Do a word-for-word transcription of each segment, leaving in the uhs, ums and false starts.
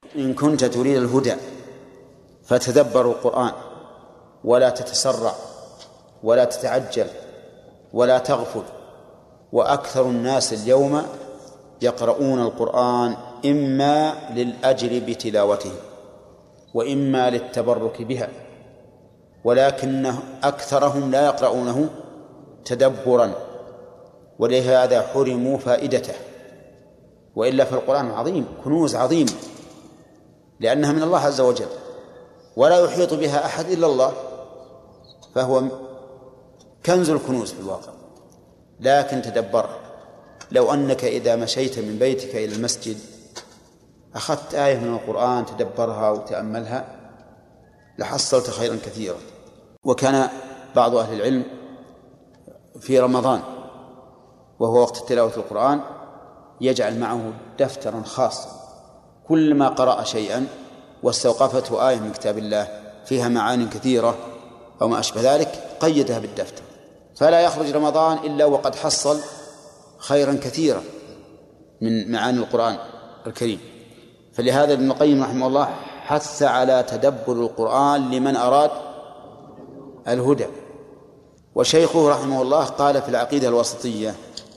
إن كنت تريد الهدى فتدبر القرآن ولا تتسرع ولا تتعجل ولا تغفل. وأكثر الناس اليوم يقرؤون القرآن إما للأجر بتلاوته وإما للتبرك بها، ولكن أكثرهم لا يقرؤونه تدبرا، ولهذا حرموا فائدته. وإلا فالقرآن عظيم، كنوز عظيم، لأنها من الله عز وجل ولا يحيط بها أحد إلا الله، فهو كنز الكنوز في الواقع. لكن تدبر، لو أنك إذا مشيت من بيتك إلى المسجد أخذت آية من القرآن تدبرها وتأملها لحصلت خيرا كثيرا. وكان بعض أهل العلم في رمضان وهو وقت تلاوة القرآن يجعل معه دفترا خاصا، كلما قرأ شيئا واستوقفته آية من كتاب الله فيها معاني كثيرة أو ما أشبه ذلك قيدها بالدفتر، فلا يخرج رمضان إلا وقد حصل خيرا كثيرا من معاني القرآن الكريم. فلهذا ابن القيم رحمه الله حث على تدبر القرآن لمن أراد الهدى. وشيخه رحمه الله قال في العقيدة الوسطية: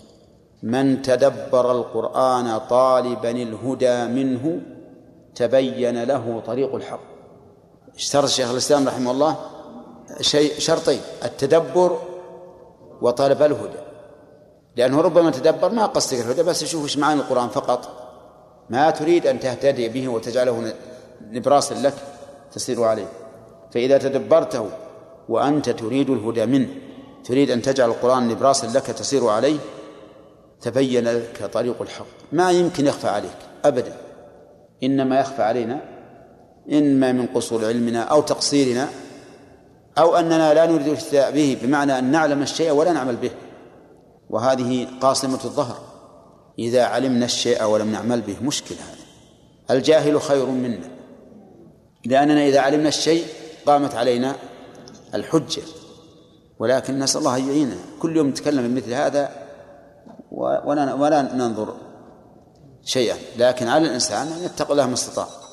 من تدبر القرآن طالبا الهدى منه تبين له طريق الحق. اشترط شيخ الإسلام رحمه الله شيء شرطين: التدبر وطلب الهدى، لأنه ربما تدبر ما قصدك الهدى بس يشوف ايش معاني القرآن فقط، ما تريد أن تهتدي به وتجعله نبراسا لك تسير عليه. فإذا تدبرته وأنت تريد الهدى منه، تريد أن تجعل القرآن نبراسا لك تسير عليه، تبين لك طريق الحق. ما يمكن يخفى عليك أبدا، إنما يخفى علينا إما من قصور علمنا أو تقصيرنا أو أننا لا نريد الاهتداء به، بمعنى أن نعلم الشيء ولا نعمل به، وهذه قاصمة الظهر. إذا علمنا الشيء ولم نعمل به مشكلة. هذا الجاهل خير منا، لأننا إذا علمنا الشيء قامت علينا الحجة، ولكن نسأل الله أن يعيننا. كل يوم نتكلم بمثل هذا ولا, ولا ننظر شيئا، لكن على الإنسان أن يتقي الله ما استطاع.